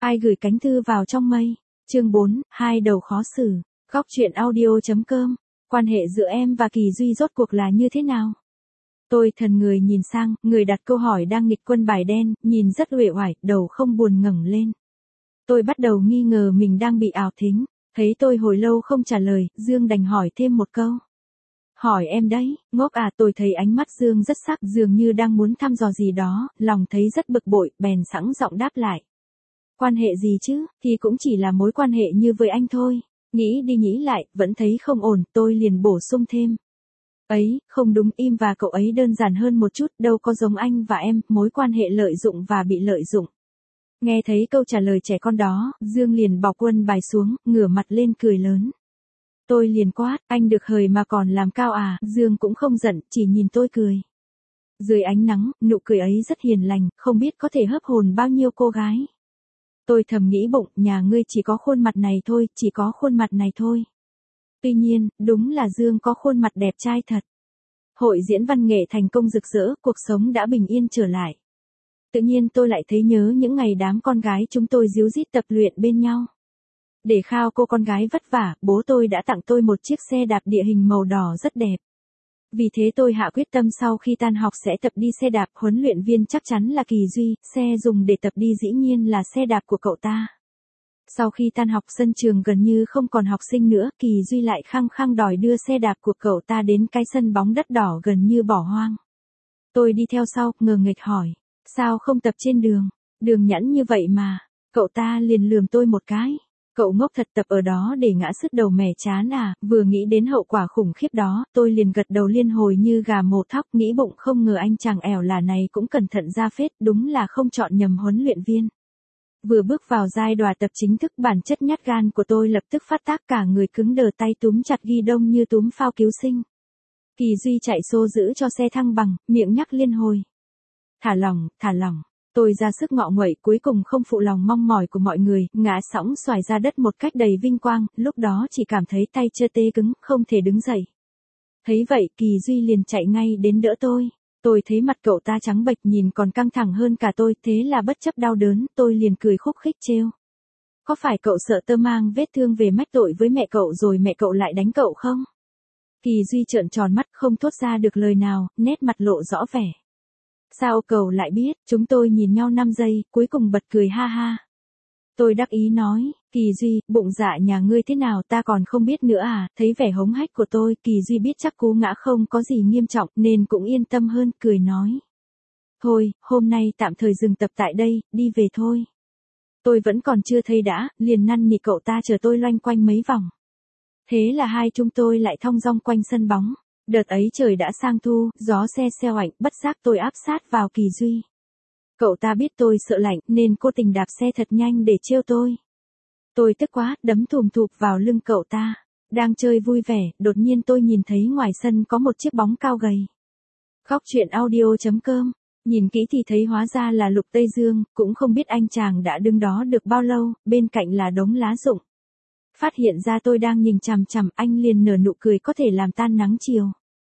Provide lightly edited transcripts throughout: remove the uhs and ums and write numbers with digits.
Ai gửi cánh thư vào trong mây. Chương 4, hai đầu khó xử. Góc truyện audio.com. Quan hệ giữa em và Kỳ Duy rốt cuộc là như thế nào? Tôi thần người nhìn sang, người đặt câu hỏi đang nghịch quân bài đen, nhìn rất uể oải, đầu không buồn ngẩng lên. Tôi bắt đầu nghi ngờ mình đang bị ảo thính. Thấy tôi hồi lâu không trả lời, Dương đành hỏi thêm một câu. Hỏi em đấy, ngốc à? Tôi thấy ánh mắt Dương rất sắc, dường như đang muốn thăm dò gì đó, lòng thấy rất bực bội, bèn sẵn giọng đáp lại. Quan hệ gì chứ, thì cũng chỉ là mối quan hệ như với anh thôi. Nghĩ đi nghĩ lại, vẫn thấy không ổn, tôi liền bổ sung thêm. Ấy, không đúng, im và cậu ấy đơn giản hơn một chút, đâu có giống anh và em, mối quan hệ lợi dụng và bị lợi dụng. Nghe thấy câu trả lời trẻ con đó, Dương liền bỏ quân bài xuống, ngửa mặt lên cười lớn. Tôi liền quát, anh được hời mà còn làm cao à? Dương cũng không giận, chỉ nhìn tôi cười. Dưới ánh nắng, nụ cười ấy rất hiền lành, không biết có thể hấp hồn bao nhiêu cô gái. Tôi thầm nghĩ bụng, nhà ngươi chỉ có khuôn mặt này thôi, chỉ có khuôn mặt này thôi. Tuy nhiên, đúng là Dương có khuôn mặt đẹp trai thật. Hội diễn văn nghệ thành công rực rỡ, cuộc sống đã bình yên trở lại. Tự nhiên tôi lại thấy nhớ những ngày đám con gái chúng tôi díu dít tập luyện bên nhau. Để khao cô con gái vất vả, bố tôi đã tặng tôi một chiếc xe đạp địa hình màu đỏ rất đẹp. Vì thế tôi hạ quyết tâm sau khi tan học sẽ tập đi xe đạp, huấn luyện viên chắc chắn là Kỳ Duy, xe dùng để tập đi dĩ nhiên là xe đạp của cậu ta. Sau khi tan học sân trường gần như không còn học sinh nữa, Kỳ Duy lại khăng khăng đòi đưa xe đạp của cậu ta đến cái sân bóng đất đỏ gần như bỏ hoang. Tôi đi theo sau, ngờ nghệch hỏi, sao không tập trên đường, đường nhẵn như vậy mà. Cậu ta liền lườm tôi một cái. Cậu ngốc thật, tập ở đó để ngã sứt đầu mẻ chán à? Vừa nghĩ đến hậu quả khủng khiếp đó, tôi liền gật đầu liên hồi như gà mổ thóc, nghĩ bụng không ngờ anh chàng ẻo lả này cũng cẩn thận ra phết, đúng là không chọn nhầm huấn luyện viên. Vừa bước vào giai đoạn tập chính thức, bản chất nhát gan của tôi lập tức phát tác, cả người cứng đờ, tay túm chặt ghi đông như túm phao cứu sinh. Kỳ Duy chạy xô giữ cho xe thăng bằng, miệng nhắc liên hồi. Thả lỏng, thả lỏng. Tôi ra sức ngọ nguậy, cuối cùng không phụ lòng mong mỏi của mọi người, ngã sõng xoài ra đất một cách đầy vinh quang, lúc đó chỉ cảm thấy tay chưa tê cứng, không thể đứng dậy. Thấy vậy, Kỳ Duy liền chạy ngay đến đỡ tôi. Tôi thấy mặt cậu ta trắng bệch, nhìn còn căng thẳng hơn cả tôi, thế là bất chấp đau đớn, tôi liền cười khúc khích trêu. Có phải cậu sợ tớ mang vết thương về mách tội với mẹ cậu rồi mẹ cậu lại đánh cậu không? Kỳ Duy trợn tròn mắt không thốt ra được lời nào, nét mặt lộ rõ vẻ. Sao cậu lại biết? Chúng tôi nhìn nhau 5 giây, cuối cùng bật cười ha ha. Tôi đắc ý nói, Kỳ Duy, bụng dạ nhà ngươi thế nào ta còn không biết nữa à? Thấy vẻ hống hách của tôi, Kỳ Duy biết chắc cú ngã không có gì nghiêm trọng nên cũng yên tâm hơn, cười nói. Thôi, hôm nay tạm thời dừng tập tại đây, đi về thôi. Tôi vẫn còn chưa thấy đã, liền năn nỉ cậu ta chờ tôi loanh quanh mấy vòng. Thế là hai chúng tôi lại thong dong quanh sân bóng. Đợt ấy trời đã sang thu, gió se seo ảnh, bất giác tôi áp sát vào Kỳ Duy. Cậu ta biết tôi sợ lạnh nên cố tình đạp xe thật nhanh để trêu tôi. Tôi tức quá, đấm thùm thụp vào lưng cậu ta. Đang chơi vui vẻ, đột nhiên tôi nhìn thấy ngoài sân có một chiếc bóng cao gầy. Góc truyện audio.com. Nhìn kỹ thì thấy hóa ra là Lục Tây Dương, cũng không biết anh chàng đã đứng đó được bao lâu, bên cạnh là đống lá rụng. Phát hiện ra tôi đang nhìn chằm chằm, anh liền nở nụ cười có thể làm tan nắng chiều.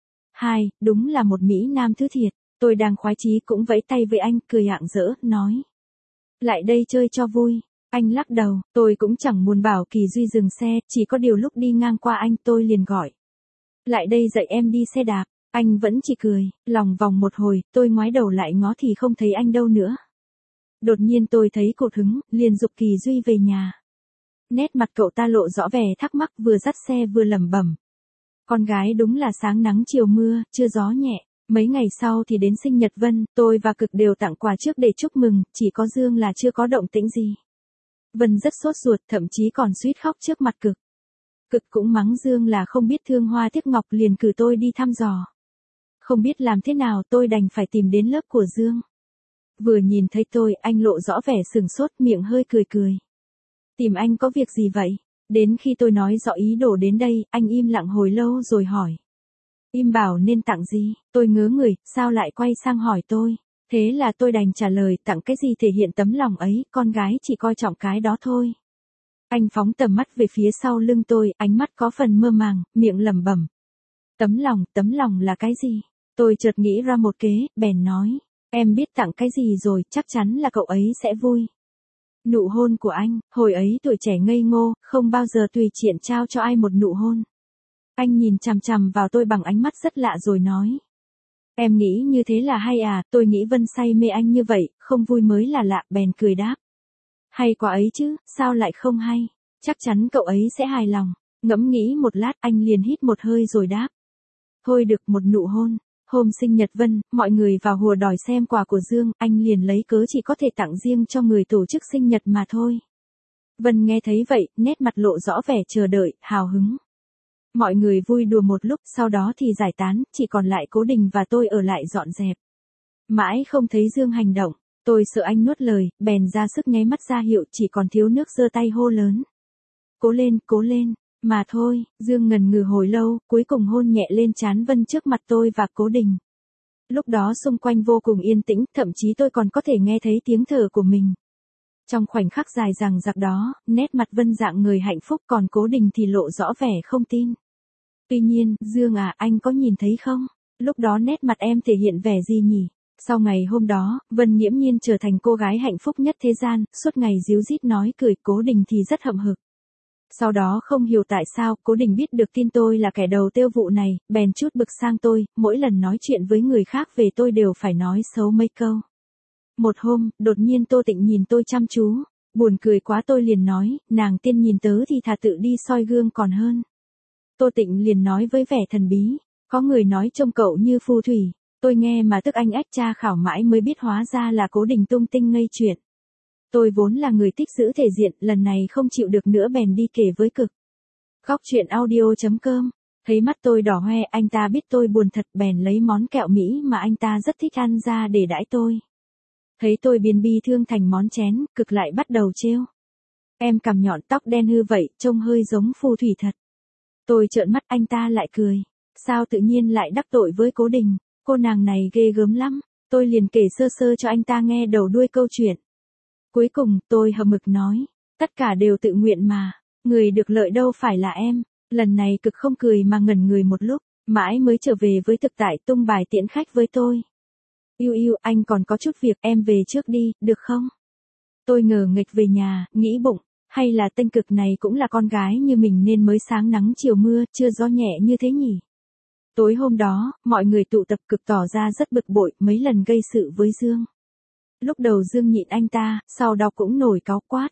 Đúng là một mỹ nam thứ thiệt. Tôi đang khoái chí cũng vẫy tay với anh, cười rạng rỡ, nói. Lại đây chơi cho vui. Anh lắc đầu, tôi cũng chẳng muốn bảo Kỳ Duy dừng xe, chỉ có điều lúc đi ngang qua anh tôi liền gọi. Lại đây dạy em đi xe đạp. Anh vẫn chỉ cười, lòng vòng một hồi, tôi ngoái đầu lại ngó thì không thấy anh đâu nữa. Đột nhiên tôi thấy cột hứng, liền giục Kỳ Duy về nhà. Nét mặt cậu ta lộ rõ vẻ thắc mắc, vừa dắt xe vừa lẩm bẩm. Con gái đúng là sáng nắng chiều mưa, chưa gió nhẹ. Mấy ngày sau thì đến sinh nhật Vân, tôi và Cực đều tặng quà trước để chúc mừng, chỉ có Dương là chưa có động tĩnh gì. Vân rất sốt ruột, thậm chí còn suýt khóc trước mặt Cực. Cực cũng mắng Dương là không biết thương hoa tiếc ngọc, liền cử tôi đi thăm dò. Không biết làm thế nào, tôi đành phải tìm đến lớp của Dương. Vừa nhìn thấy tôi, anh lộ rõ vẻ sừng sốt, miệng hơi cười cười. Tìm anh có việc gì vậy? Đến khi tôi nói rõ ý đồ đến đây, anh im lặng hồi lâu rồi hỏi. Im bảo nên tặng gì? Tôi ngớ người, sao lại quay sang hỏi tôi? Thế là tôi đành trả lời, tặng cái gì thể hiện tấm lòng ấy, con gái chỉ coi trọng cái đó thôi. Anh phóng tầm mắt về phía sau lưng tôi, ánh mắt có phần mơ màng, miệng lẩm bẩm. Tấm lòng là cái gì? Tôi chợt nghĩ ra một kế, bèn nói. Em biết tặng cái gì rồi, chắc chắn là cậu ấy sẽ vui. Nụ hôn của anh, hồi ấy tuổi trẻ ngây ngô, không bao giờ tùy tiện trao cho ai một nụ hôn. Anh nhìn chằm chằm vào tôi bằng ánh mắt rất lạ rồi nói. Em nghĩ như thế là hay à, tôi nghĩ Vân say mê anh như vậy, không vui mới là lạ, bèn cười đáp. Hay quá ấy chứ, sao lại không hay, chắc chắn cậu ấy sẽ hài lòng. Ngẫm nghĩ một lát anh liền hít một hơi rồi đáp. Thôi được, một nụ hôn. Hôm sinh nhật Vân, mọi người vào hùa đòi xem quà của Dương, anh liền lấy cớ chỉ có thể tặng riêng cho người tổ chức sinh nhật mà thôi. Vân nghe thấy vậy, nét mặt lộ rõ vẻ chờ đợi, hào hứng. Mọi người vui đùa một lúc, sau đó thì giải tán, chỉ còn lại Cố Đình và tôi ở lại dọn dẹp. Mãi không thấy Dương hành động, tôi sợ anh nuốt lời, bèn ra sức nháy mắt ra hiệu, chỉ còn thiếu nước giơ tay hô lớn. Cố lên, mà thôi. Dương ngần ngừ hồi lâu, cuối cùng hôn nhẹ lên trán Vân trước mặt tôi và Cố Đình. Lúc đó xung quanh vô cùng yên tĩnh, thậm chí tôi còn có thể nghe thấy tiếng thở của mình. Trong khoảnh khắc dài dằng dặc đó, nét mặt Vân dạng người hạnh phúc, còn Cố Đình thì lộ rõ vẻ không tin. Tuy nhiên, Dương à, anh có nhìn thấy không? Lúc đó nét mặt em thể hiện vẻ gì nhỉ? Sau ngày hôm đó, Vân nghiễm nhiên trở thành cô gái hạnh phúc nhất thế gian, suốt ngày díu dít nói cười, Cố Đình thì rất hậm hực. Sau đó không hiểu tại sao, Cố Đình biết được tin tôi là kẻ đầu tiêu vụ này, bèn chút bực sang tôi, mỗi lần nói chuyện với người khác về tôi đều phải nói xấu mấy câu. Một hôm, đột nhiên Tô Tịnh nhìn tôi chăm chú, buồn cười quá tôi liền nói, nàng tiên nhìn tớ thì thà tự đi soi gương còn hơn. Tô Tịnh liền nói với vẻ thần bí, có người nói trông cậu như phù thủy, tôi nghe mà tức anh ách tra khảo mãi mới biết hóa ra là Cố Đình tung tinh ngây chuyện. Tôi vốn là người thích giữ thể diện, lần này không chịu được nữa bèn đi kể với Cực. Góc truyện audio.com, thấy mắt tôi đỏ hoe, anh ta biết tôi buồn thật bèn lấy món kẹo Mỹ mà anh ta rất thích ăn ra để đãi tôi. Thấy tôi biến bi thương thành món chén, Cực lại bắt đầu trêu. Em cằm nhọn tóc đen hư vậy, trông hơi giống phù thủy thật. Tôi trợn mắt, anh ta lại cười. Sao tự nhiên lại đắc tội với Cố Đình, cô nàng này ghê gớm lắm. Tôi liền kể sơ sơ cho anh ta nghe đầu đuôi câu chuyện. Cuối cùng, tôi hậm hực nói, tất cả đều tự nguyện mà, người được lợi đâu phải là em. Lần này Cực không cười mà ngẩn người một lúc, mãi mới trở về với thực tại, tung bài tiễn khách với tôi. Yêu, anh còn có chút việc, em về trước đi, được không? Tôi ngờ nghịch về nhà, nghĩ bụng, hay là tên Cực này cũng là con gái như mình nên mới sáng nắng chiều mưa, chưa gió nhẹ như thế nhỉ? Tối hôm đó, mọi người tụ tập, Cực tỏ ra rất bực bội, mấy lần gây sự với Dương. Lúc đầu Dương nhịn anh ta, sau đó cũng nổi cáu quát.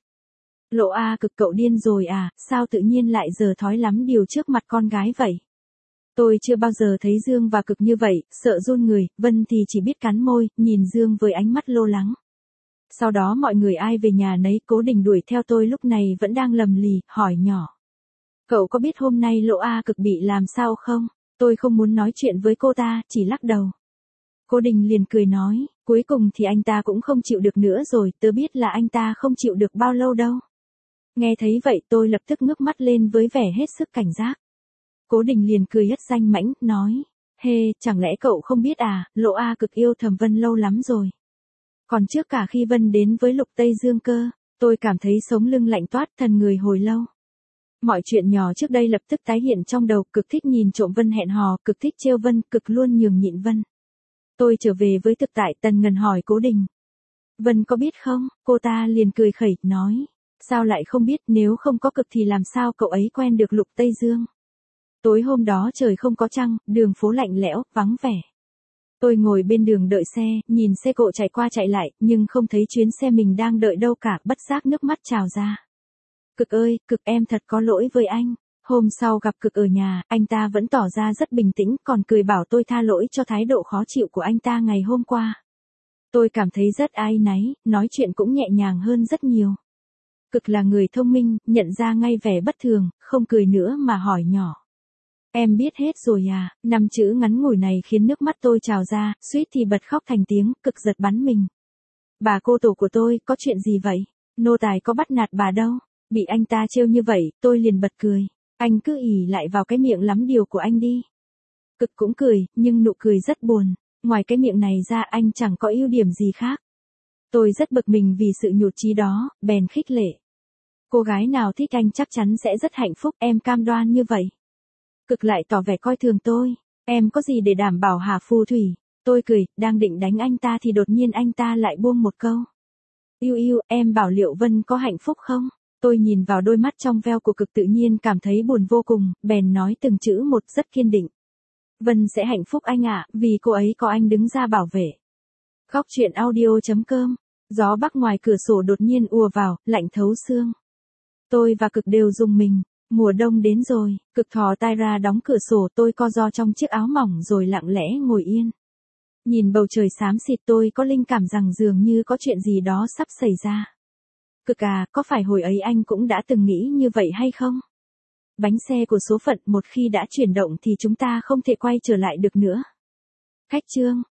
Lộ a, Cực cậu điên rồi à, sao tự nhiên lại giờ thói lắm điều trước mặt con gái vậy? Tôi chưa bao giờ thấy Dương và Cực như vậy, sợ run người, Vân thì chỉ biết cắn môi, nhìn Dương với ánh mắt lo lắng. Sau đó mọi người ai về nhà nấy, Cố Đình đuổi theo tôi lúc này vẫn đang lầm lì, hỏi nhỏ. Cậu có biết hôm nay Lộ A Cực bị làm sao không? Tôi không muốn nói chuyện với cô ta, chỉ lắc đầu. Cố Đình liền cười nói, cuối cùng thì anh ta cũng không chịu được nữa rồi, tớ biết là anh ta không chịu được bao lâu đâu. Nghe thấy vậy tôi lập tức ngước mắt lên với vẻ hết sức cảnh giác. Cố Đình liền cười hất danh mãnh, nói, chẳng lẽ cậu không biết à, Lộ A Cực yêu thầm Vân lâu lắm rồi. Còn trước cả khi Vân đến với Lục Tây Dương cơ, tôi cảm thấy sống lưng lạnh toát thần người hồi lâu. Mọi chuyện nhỏ trước đây lập tức tái hiện trong đầu, Cực thích nhìn trộm Vân hẹn hò, Cực thích trêu Vân, Cực luôn nhường nhịn Vân. Tôi trở về với thực tại, tần ngần hỏi Cố Đình. Vân có biết không? Cô ta liền cười khẩy, nói. Sao lại không biết, nếu không có Cực thì làm sao cậu ấy quen được Lục Tây Dương? Tối hôm đó trời không có trăng, đường phố lạnh lẽo, vắng vẻ. Tôi ngồi bên đường đợi xe, nhìn xe cộ chạy qua chạy lại, nhưng không thấy chuyến xe mình đang đợi đâu cả, bất giác nước mắt trào ra. Cực ơi, Cực em thật có lỗi với anh. Hôm sau gặp Cực ở nhà, anh ta vẫn tỏ ra rất bình tĩnh, còn cười bảo tôi tha lỗi cho thái độ khó chịu của anh ta ngày hôm qua. Tôi cảm thấy rất áy náy, nói chuyện cũng nhẹ nhàng hơn rất nhiều. Cực là người thông minh, nhận ra ngay vẻ bất thường, không cười nữa mà hỏi nhỏ. Em biết hết rồi à, 5 chữ ngắn ngủi này khiến nước mắt tôi trào ra, suýt thì bật khóc thành tiếng, Cực giật bắn mình. Bà cô tổ của tôi, có chuyện gì vậy? Nô tài có bắt nạt bà đâu? Bị anh ta trêu như vậy, tôi liền bật cười. Anh cứ ỉ lại vào cái miệng lắm điều của anh đi. Cực cũng cười, nhưng nụ cười rất buồn. Ngoài cái miệng này ra anh chẳng có ưu điểm gì khác. Tôi rất bực mình vì sự nhụt chí đó, bèn khích lệ. Cô gái nào thích anh chắc chắn sẽ rất hạnh phúc, em cam đoan như vậy. Cực lại tỏ vẻ coi thường tôi. Em có gì để đảm bảo hả phù thủy? Tôi cười, đang định đánh anh ta thì đột nhiên anh ta lại buông một câu. Yêu yêu, em bảo Liệu Vân có hạnh phúc không? Tôi nhìn vào đôi mắt trong veo của Cực tự nhiên cảm thấy buồn vô cùng, bèn nói từng chữ một rất kiên định. Vân sẽ hạnh phúc anh ạ, vì cô ấy có anh đứng ra bảo vệ. Góc truyện audio.com. Gió bắc ngoài cửa sổ đột nhiên ùa vào, lạnh thấu xương. Tôi và Cực đều rùng mình. Mùa đông đến rồi, Cực thò tai ra đóng cửa sổ, tôi co ro trong chiếc áo mỏng rồi lặng lẽ ngồi yên. Nhìn bầu trời xám xịt, tôi có linh cảm rằng dường như có chuyện gì đó sắp xảy ra. Cực à, có phải hồi ấy anh cũng đã từng nghĩ như vậy hay không? Bánh xe của số phận một khi đã chuyển động thì chúng ta không thể quay trở lại được nữa. Khách chương.